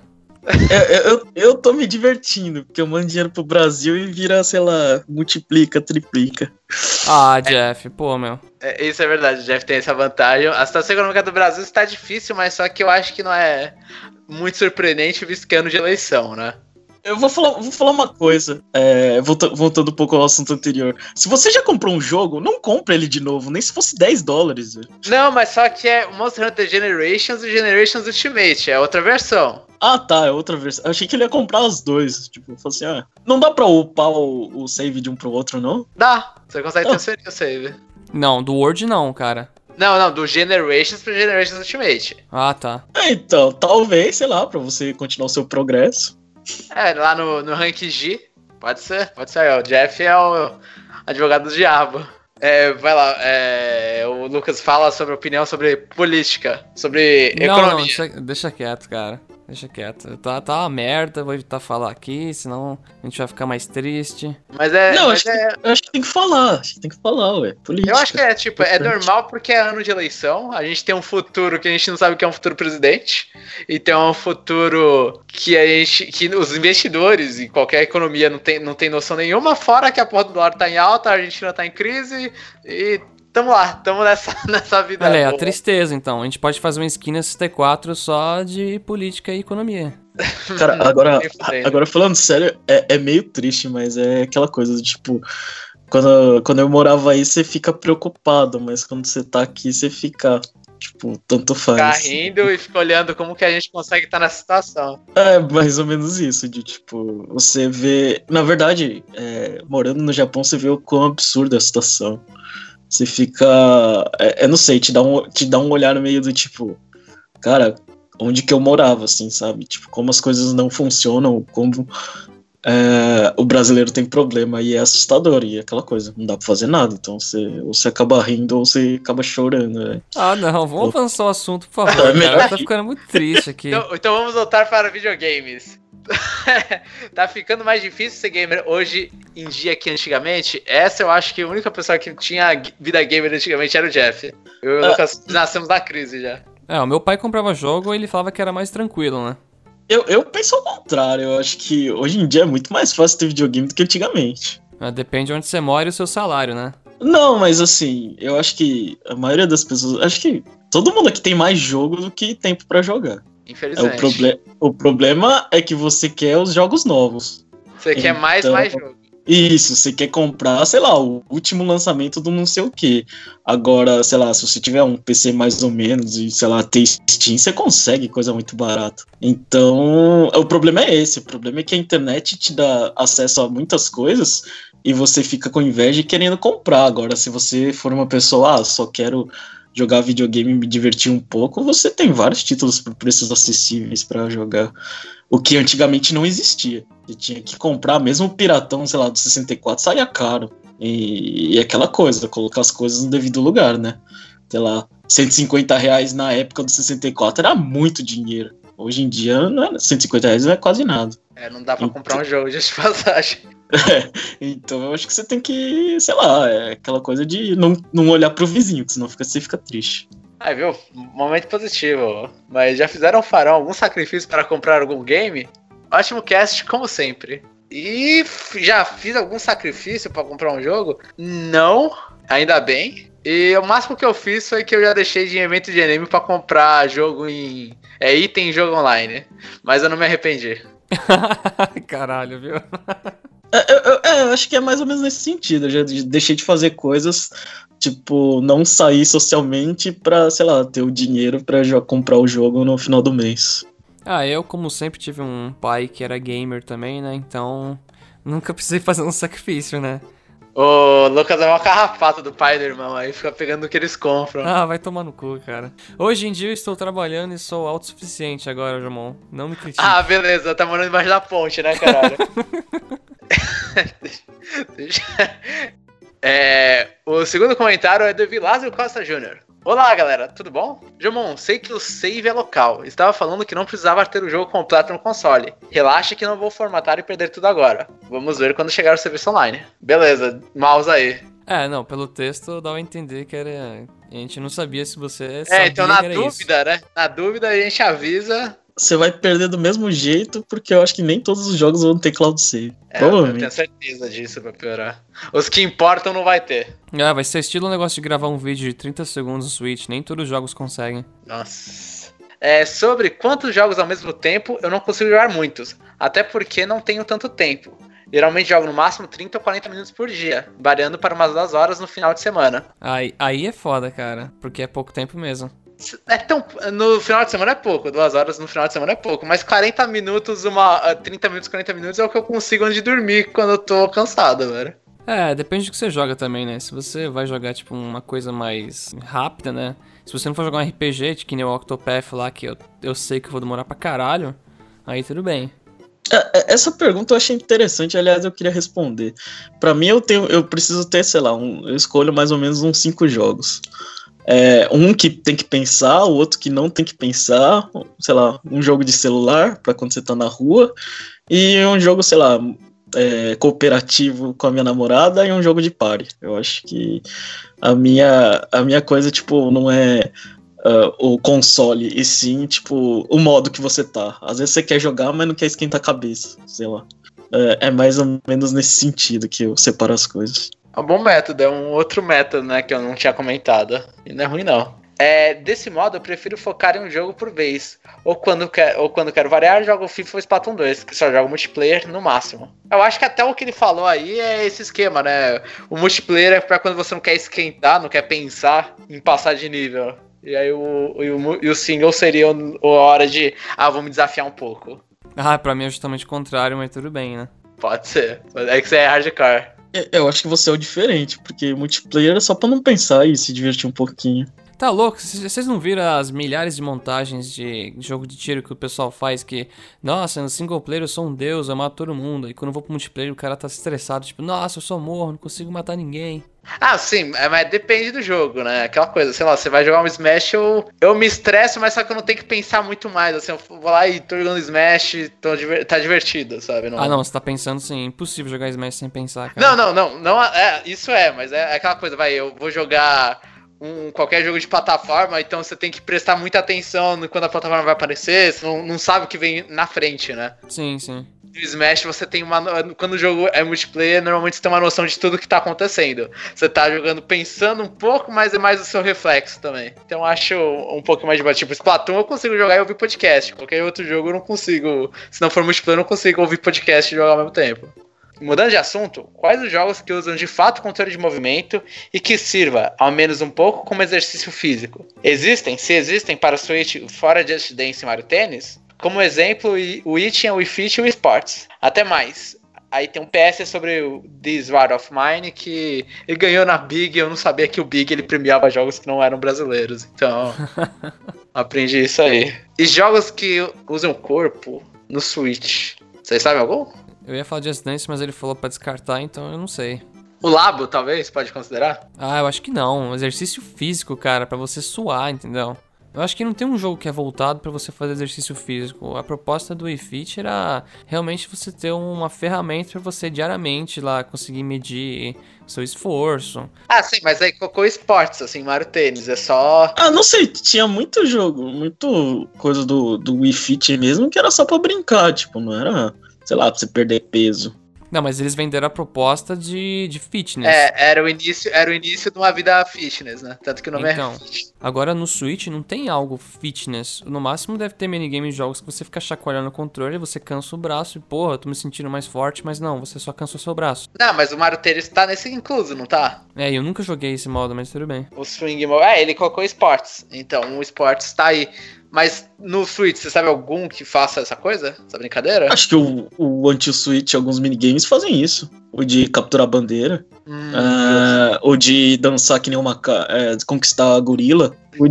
Eu, eu, eu tô me divertindo, porque eu mando dinheiro pro Brasil e vira, sei lá, multiplica, triplica. Ah, Jeff, é, pô, meu. É, isso é verdade, o Jeff tem essa vantagem. A situação econômica do Brasil está difícil, mas só que eu acho que não é muito surpreendente, visto que é ano de eleição, né? Eu vou falar, vou falar uma coisa, é, voltando, voltando um pouco ao assunto anterior. Se você já comprou um jogo, não compra ele de novo, nem se fosse dez dólares. Velho. Não, mas só que é o Monster Hunter Generations e Generations Ultimate, é outra versão. Ah, tá, é outra versão. Eu achei que ele ia comprar os dois. Tipo, falei assim, ah, não dá pra upar o, o save de um pro outro, não? Dá, você consegue ah. transferir o save. Não, do Word não, cara. Não, não, do Generations pro Generations Ultimate. Ah, tá. É, então, talvez, sei lá, pra você continuar o seu progresso. É, lá no, no Rank G, pode ser, pode ser. O Jeff é o advogado do diabo. É, vai lá, é, o Lucas fala sobre opinião sobre política, sobre não, economia. Não, deixa, deixa quieto, cara. Deixa quieto. Tá, tá uma merda, vou evitar falar aqui, senão a gente vai ficar mais triste. Mas é... Não, mas acho, é... Que, eu acho que tem que falar, acho que tem que falar, ué. Política. Eu acho que é, tipo, é normal porque é ano de eleição, a gente tem um futuro que a gente não sabe o que é um futuro presidente, e tem um futuro que a gente, que os investidores e qualquer economia não tem, não tem noção nenhuma, fora que a porra do dólar tá em alta, a Argentina tá em crise, e... Tamo lá, tamo nessa, nessa vida. Olha aí, a tristeza, então. A gente pode fazer uma esquina S T quatro só de política e economia. Cara, agora, agora falando sério, é, é meio triste, mas é aquela coisa, tipo... Quando, quando eu morava aí, você fica preocupado, mas quando você tá aqui, você fica... Tipo, tanto faz. Fica rindo e fica olhando como que a gente consegue estar nessa situação. É, mais ou menos isso, de tipo... Você vê... Na verdade, é, morando no Japão, você vê o quão absurda a situação. Você fica... É, eu não sei, te dá, um, te dá um olhar meio do tipo... Cara, onde que eu morava, assim, sabe? Tipo, como as coisas não funcionam, como é, o brasileiro tem problema. E é assustador, e é aquela coisa, não dá pra fazer nada. Então você, ou você acaba rindo ou você acaba chorando, né? Ah, não, vamos avançar o assunto, por favor, é cara. Tá ficando muito triste aqui. Então, então vamos voltar para videogames. Tá ficando mais difícil ser gamer hoje em dia que antigamente. Essa eu acho que a única pessoa que tinha vida gamer antigamente era o Jeff. Eu e o Lucas nascemos da crise já. É, o meu pai comprava jogo e ele falava que era mais tranquilo, né? Eu, eu penso ao contrário, eu acho que hoje em dia é muito mais fácil ter videogame do que antigamente. É, depende de onde você mora e o seu salário, né? Não, mas assim, eu acho que a maioria das pessoas... Acho que todo mundo aqui tem mais jogo do que tempo pra jogar. Infelizmente. o, proble- o problema é que você quer os jogos novos. Você quer então, mais, mais jogo. Isso, você quer comprar, sei lá, o último lançamento do não sei o que. Agora, sei lá, se você tiver um P C mais ou menos e, sei lá, ter Steam, você consegue coisa muito barata. Então, o problema é esse. O problema é que a internet te dá acesso a muitas coisas e você fica com inveja e querendo comprar. Agora, se você for uma pessoa, ah, só quero jogar videogame e me divertir um pouco, você tem vários títulos por preços acessíveis pra jogar. O que antigamente não existia. Você tinha que comprar, mesmo o piratão, sei lá, do sessenta e quatro, saía caro. E, e aquela coisa, colocar as coisas no devido lugar, né? Sei lá, cento e cinquenta reais na época do sessenta e quatro era muito dinheiro. Hoje em dia, não é, cento e cinquenta reais não é quase nada. É, não dá pra então, comprar um jogo de passagem. É, então eu acho que você tem que, sei lá, é aquela coisa de não, não olhar pro vizinho, que senão fica, você fica triste. Ah, viu? Momento positivo. Mas já fizeram farão algum sacrifício para comprar algum game? Ótimo cast, como sempre. E f- já fiz algum sacrifício para comprar um jogo? Não, ainda bem. E o máximo que eu fiz foi que eu já deixei de evento de anime para comprar jogo em... É item em jogo online. Mas eu não me arrependi. Caralho, viu? É, eu, eu- é, eu acho que é mais ou menos nesse sentido. Eu já de- deixei de fazer coisas, tipo, não sair socialmente pra, sei lá, ter o dinheiro pra jo- comprar o jogo no final do mês. Ah, eu, como sempre, tive um pai que era gamer também, né? Então, nunca precisei fazer um sacrifício, né? O Lucas é uma carrapata do pai do irmão, aí fica pegando o que eles compram. Ah, vai tomar no cu, cara. Hoje em dia eu estou trabalhando e sou autossuficiente agora, Jamon. Não me critique. Ah, beleza, tá morando embaixo da ponte, né, caralho? Deixa- é, o segundo comentário é do Vilásio Costa Júnior Olá, galera, tudo bom? Jomon, sei que o save é local. Estava falando que não precisava ter o jogo completo no console. Relaxa que não vou formatar e perder tudo agora. Vamos ver quando chegar o serviço online. Beleza, mouse aí. É, não, pelo texto dá a entender que era... A gente não sabia se você sabia É, então na que era dúvida, isso. né? Na dúvida a gente avisa. Você vai perder do mesmo jeito, porque eu acho que nem todos os jogos vão ter cloud save. É, eu tenho Provavelmente. certeza disso pra piorar. Os que importam não vai ter. Ah, vai ser estilo um negócio de gravar um vídeo de trinta segundos no Switch. Nem todos os jogos conseguem. Nossa. É, sobre quantos jogos ao mesmo tempo, eu não consigo jogar muitos. Até porque não tenho tanto tempo. Geralmente jogo no máximo trinta ou quarenta minutos por dia, variando para umas duas horas no final de semana. Aí, aí é foda, cara. Porque é pouco tempo mesmo. É tão, no final de semana é pouco, duas horas no final de semana é pouco, mas quarenta minutos, uma, trinta minutos, quarenta minutos é o que eu consigo antes de dormir quando eu tô cansado, velho. É, depende do que você joga também, né? Se você vai jogar, tipo, uma coisa mais rápida, né? Se você não for jogar um R P G, que nem o Octopath lá, que eu, eu sei que eu vou demorar pra caralho, aí tudo bem. É, é, Essa pergunta eu achei interessante, aliás, eu queria responder. Pra mim, eu tenho, eu preciso ter, sei lá, um, eu escolho mais ou menos uns cinco jogos. É, um que tem que pensar, o outro que não tem que pensar, sei lá, um jogo de celular pra quando você tá na rua, e um jogo, sei lá, é, cooperativo com a minha namorada e um jogo de party. Eu acho que a minha, a minha coisa, tipo, não é uh, o console, e sim, tipo, o modo que você tá. Às vezes você quer jogar, mas não quer esquentar a cabeça, sei lá. É, é mais ou menos nesse sentido que eu separo as coisas. É um bom método, é um outro método, né, que eu não tinha comentado. E não é ruim, não. É, desse modo, eu prefiro focar em um jogo por vez. Ou quando, quer, ou quando quero variar, jogo FIFA ou Splatoon dois, que só jogo multiplayer no máximo. Eu acho que até o que ele falou aí é esse esquema, né? O multiplayer é pra quando você não quer esquentar, não quer pensar em passar de nível. E aí o, e o, e o single seria a hora de, ah, vou me desafiar um pouco. Ah, pra mim é justamente o contrário, mas tudo bem, né? Pode ser. É que você é hardcore. Eu acho que você é o diferente, porque multiplayer é só pra não pensar e se divertir um pouquinho. Tá louco? C- Vocês não viram as milhares de montagens de jogo de tiro que o pessoal faz que... Nossa, no single player eu sou um deus, eu mato todo mundo. E quando eu vou pro multiplayer o cara tá estressado, tipo... Nossa, eu só morro, não consigo matar ninguém. Ah, sim, é, mas depende do jogo, né? Aquela coisa, sei lá, você vai jogar um Smash, eu, eu me estresso, mas só que eu não tenho que pensar muito mais. Assim, eu vou lá e tô jogando Smash, tô, diver- tá divertido, sabe? Ah, não, você tá pensando assim... É impossível jogar Smash sem pensar, cara. Não, não, não, não é, isso é, mas é, é aquela coisa, vai, eu vou jogar um, qualquer jogo de plataforma, então você tem que prestar muita atenção no- quando a plataforma vai aparecer, você não, não sabe o que vem na frente, né? Sim, sim. no Smash você tem uma... Quando o jogo é multiplayer, normalmente você tem uma noção de tudo que tá acontecendo. Você tá jogando pensando um pouco, mas é mais o seu reflexo também. Então eu acho um pouco mais de... Tipo, Splatoon eu consigo jogar e ouvir podcast. Qualquer outro jogo eu não consigo... Se não for multiplayer, eu não consigo ouvir podcast e jogar ao mesmo tempo. Mudando de assunto, quais os jogos que usam de fato controle de movimento e que sirva, ao menos um pouco, como exercício físico? Existem? Se existem para o Switch fora Just Dance e Mario Tennis? Como exemplo, o Wii tinha o Wii Fit e o Wii Sports. Até mais. Aí tem um P S sobre o This War of Mine, que ele ganhou na Big, eu não sabia que o Big ele premiava jogos que não eram brasileiros. Então, aprendi isso aí. E jogos que usam o corpo no Switch, vocês sabem algum? Eu ia falar de Just Dance, mas ele falou pra descartar, então eu não sei. O Labo, talvez, pode considerar? Ah, eu acho que não. Um exercício físico, cara, pra você suar, entendeu? Eu acho que não tem um jogo que é voltado pra você fazer exercício físico. A proposta do Wii Fit era realmente você ter uma ferramenta pra você diariamente lá conseguir medir seu esforço. Ah, sim, mas aí colocou esportes, assim, Mario Tênis, é só... Ah, não sei, tinha muito jogo, muito coisa do, do Wii Fit mesmo que era só pra brincar, tipo, não era... Sei lá, pra você perder peso. Não, mas eles venderam a proposta de, de fitness. É, era o, início, era o início de uma vida fitness, né? Tanto que o nome então, é Fit. Agora no Switch não tem algo fitness. No máximo deve ter minigame de jogos que você fica chacoalhando o controle, você cansa o braço e, porra, eu tô me sentindo mais forte, mas não, você só cansa o seu braço. Não, mas o Mario Tennis tá nesse incluso, não tá? É, eu nunca joguei esse modo, mas tudo bem. O Swing Mode... É, ele colocou esportes. Então, o esportes tá aí. Mas no Switch, você sabe algum que faça essa coisa? Essa brincadeira? Acho que o, o anti-Switch, alguns minigames fazem isso. O de capturar bandeira. Hum, uh, o de dançar que nem uma... É, conquistar a gorila. O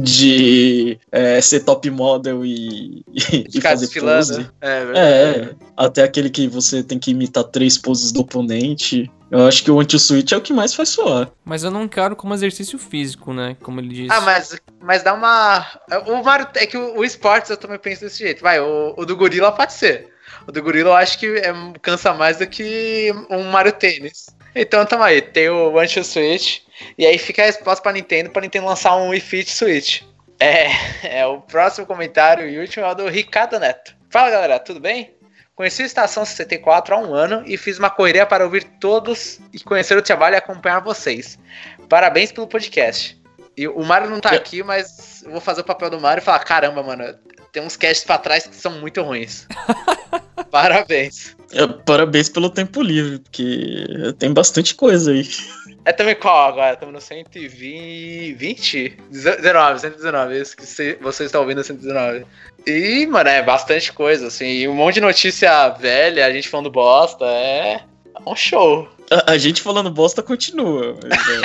de é, ser top model e, e, e fazer pose. É, verdade. É, até aquele que você tem que imitar três poses do oponente. Eu acho que o anti-Switch é o que mais faz soar. Mas eu não encaro como exercício físico, né? Como ele disse. Ah, mas, mas dá uma... O Mario... É que o, o esportes eu também penso desse jeito. Vai, o, o do gorila pode ser. O do gorila eu acho que é, cansa mais do que um Mario Tênis. Então tamo aí, tem o anti-Switch. E aí fica a resposta pra Nintendo, pra Nintendo lançar um Wii Fit Switch. É, é, o próximo comentário e último é o do Ricardo Neto. Fala galera, tudo bem? Conheci a Estação sessenta e quatro há um ano e fiz uma correria para ouvir todos e conhecer o trabalho e acompanhar vocês. Parabéns pelo podcast. E o Mário não tá aqui, mas eu vou fazer o papel do Mário e falar, caramba, mano, tem uns casts pra trás que são muito ruins. Parabéns. É, parabéns pelo tempo livre, porque tem bastante coisa aí. É também qual agora? Estamos no cento e vinte? dezenove, cento e dezenove, isso que vocês estão ouvindo, cento e dezenove. E, mano, é bastante coisa, assim, um monte de notícia velha, a gente falando bosta, é um show. A, a gente falando bosta continua.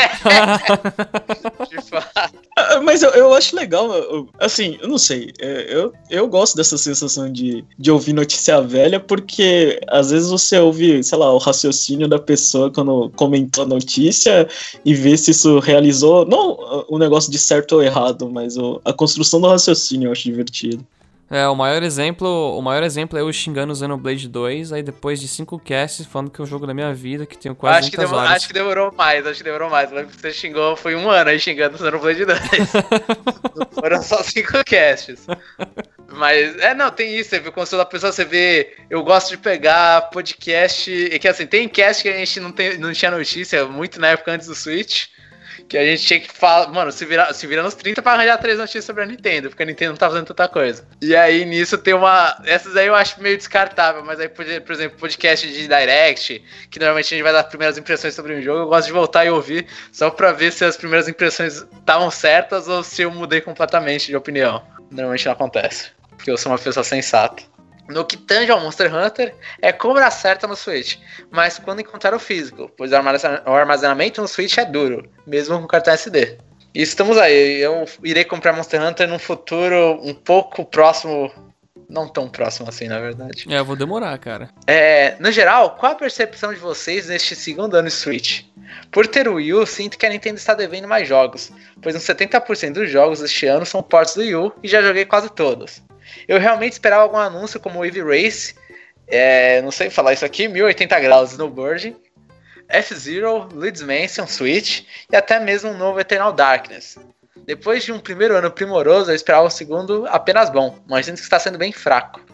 Mas, de fato. Mas eu, eu acho legal, eu, assim, eu não sei, eu, eu gosto dessa sensação de, de ouvir notícia velha, porque às vezes você ouve, sei lá, o raciocínio da pessoa quando comentou a notícia e vê se isso realizou, não o negócio de certo ou errado, mas o, a construção do raciocínio eu acho divertido. É, o maior exemplo, o maior exemplo é eu xingando o Xenoblade dois, aí depois de cinco casts falando que é o jogo da minha vida, que tenho quase acho que muitas demorou, horas. Acho que demorou mais, acho que demorou mais. Você xingou, foi um ano aí xingando o Xenoblade dois. Foram só cinco casts. Mas, é, não, tem isso, você vê, quando você da pessoa, você vê, eu gosto de pegar podcast, e que assim, tem cast que a gente não, tem, não tinha notícia, muito na época antes do Switch, que a gente tinha que falar, mano, se virar, se virar nos trinta pra arranjar três notícias sobre a Nintendo, porque a Nintendo não tá fazendo tanta coisa. E aí, nisso, tem uma... Essas aí eu acho meio descartável, mas aí, por exemplo, podcast de Direct, que normalmente a gente vai dar as primeiras impressões sobre um jogo, eu gosto de voltar e ouvir, só pra ver se as primeiras impressões estavam certas ou se eu mudei completamente de opinião. Normalmente não acontece, porque eu sou uma pessoa sensata. No que tange ao Monster Hunter, é cobra certa no Switch, mas quando encontrar o físico, pois o armazenamento no Switch é duro, mesmo com cartão S D. E estamos aí, eu irei comprar Monster Hunter num futuro um pouco próximo, não tão próximo assim, na verdade. É, eu vou demorar, cara. É, no geral, qual a percepção de vocês neste segundo ano de Switch? Por ter o Wii U, sinto que a Nintendo está devendo mais jogos, pois uns setenta por cento dos jogos deste ano são ports do Wii U e já joguei quase todos. Eu realmente esperava algum anúncio como o Eevee Race, é, não sei falar isso aqui, mil e oitenta graus Snowboarding, F-Zero, Luigi's Mansion Switch e até mesmo um novo Eternal Darkness. Depois de um primeiro ano primoroso, eu esperava o segundo apenas bom, mas sinto que está sendo bem fraco.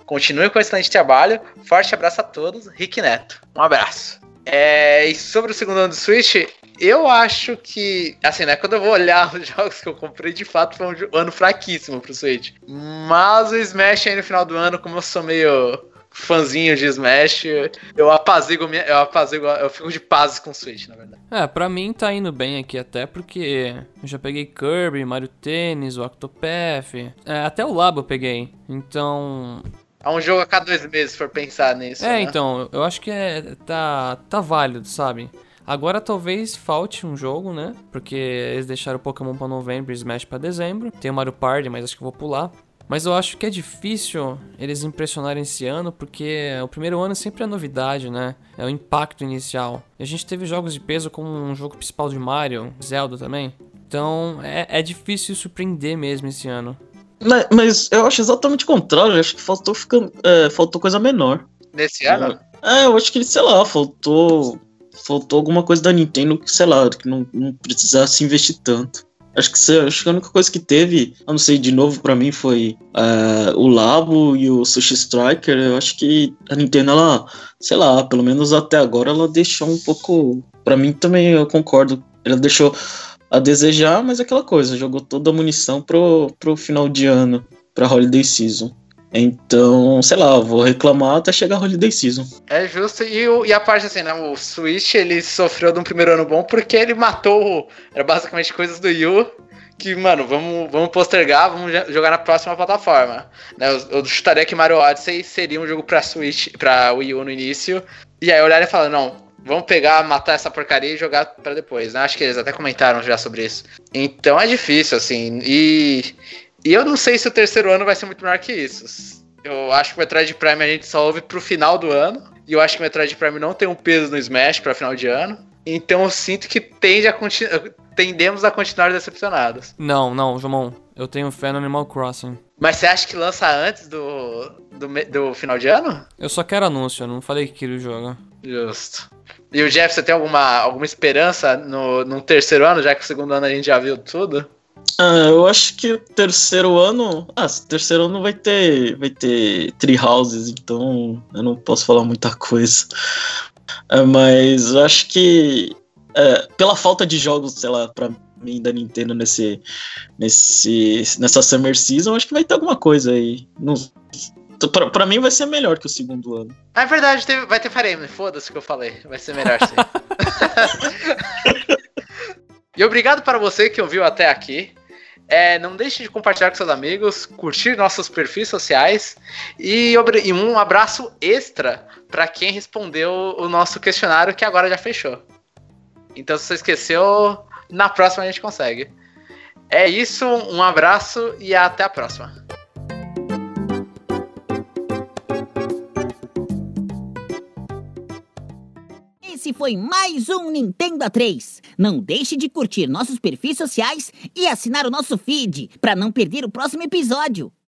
Continue com o excelente trabalho. Forte abraço a todos. Rick Neto. Um abraço. É, e sobre o segundo ano do Switch, eu acho que, assim, né, quando eu vou olhar os jogos que eu comprei, de fato foi um ano fraquíssimo pro Switch. Mas o Smash aí no final do ano, como eu sou meio fãzinho de Smash, eu apazigo, eu apazigo, eu fico de paz com o Switch, na verdade. É, pra mim tá indo bem aqui até porque eu já peguei Kirby, Mario Tennis, o Octopath, é, até o Labo eu peguei, então... É um jogo a cada dois meses, se for pensar nisso, É, né? então, eu acho que é, tá, tá válido, sabe? Agora talvez falte um jogo, né? Porque eles deixaram o Pokémon pra novembro e Smash pra dezembro. Tem o Mario Party, mas acho que eu vou pular. Mas eu acho que é difícil eles impressionarem esse ano, porque o primeiro ano sempre é novidade, né? É o impacto inicial. E a gente teve jogos de peso como um jogo principal de Mario, Zelda também. Então é, é difícil surpreender mesmo esse ano. Mas, mas eu acho exatamente o contrário. Eu acho que faltou, ficar, é, faltou coisa menor. Nesse ano? É, eu acho que, sei lá, faltou... Faltou alguma coisa da Nintendo que, sei lá, que não, não precisasse investir tanto. Acho que, acho que a única coisa que teve, eu não sei, de novo pra mim foi uh, o Labo e o Sushi Striker. Eu acho que a Nintendo, ela, sei lá, pelo menos até agora, ela deixou um pouco... Pra mim também, eu concordo. Ela deixou a desejar, mas aquela coisa, jogou toda a munição pro, pro final de ano, pra Holiday Season. Então, sei lá, eu vou reclamar até chegar a Holiday Season. É justo, e, o, e a parte assim, né, o Switch, ele sofreu de um primeiro ano bom porque ele matou, era basicamente coisas do Wii U, que, mano, vamos, vamos postergar, vamos jogar na próxima plataforma. Né, eu, eu chutaria que Mario Odyssey seria um jogo pra Switch, pra Wii U no início, e aí olharam e falaram, não, vamos pegar, matar essa porcaria e jogar pra depois, né, acho que eles até comentaram já sobre isso. Então é difícil, assim, e... E eu não sei se o terceiro ano vai ser muito melhor que isso. Eu acho que o Metroid Prime a gente só ouve pro final do ano. E eu acho que o Metroid Prime não tem um peso no Smash pra final de ano. Então eu sinto que tende a continu... tendemos a continuar decepcionados. Não, não, Jomon. Eu tenho fé no Animal Crossing. Mas você acha que lança antes do, do, do final de ano? Eu só quero anúncio, eu não falei que queria o jogo. Justo. E o Jeff, você tem alguma, alguma esperança no, no terceiro ano, já que o segundo ano a gente já viu tudo? Ah, eu acho que o terceiro ano... Ah, o terceiro ano vai ter, vai ter Tree Houses, então eu não posso falar muita coisa. É, mas eu acho que é, pela falta de jogos, sei lá, pra mim da Nintendo nesse, nesse, nessa Summer Season, eu acho que vai ter alguma coisa aí. Não, pra, pra mim vai ser melhor que o segundo ano. Ah, é verdade, teve, vai ter Fire Emblem, foda-se o que eu falei. Vai ser melhor sim. E obrigado para você que ouviu até aqui. É, não deixe de compartilhar com seus amigos, curtir nossos perfis sociais e, e um abraço extra para quem respondeu o nosso questionário que agora já fechou. Então se você esqueceu, na próxima a gente consegue. É isso, um abraço e até a próxima. Esse foi mais um Nintendo A três. Não deixe de curtir nossos perfis sociais e assinar o nosso feed para não perder o próximo episódio.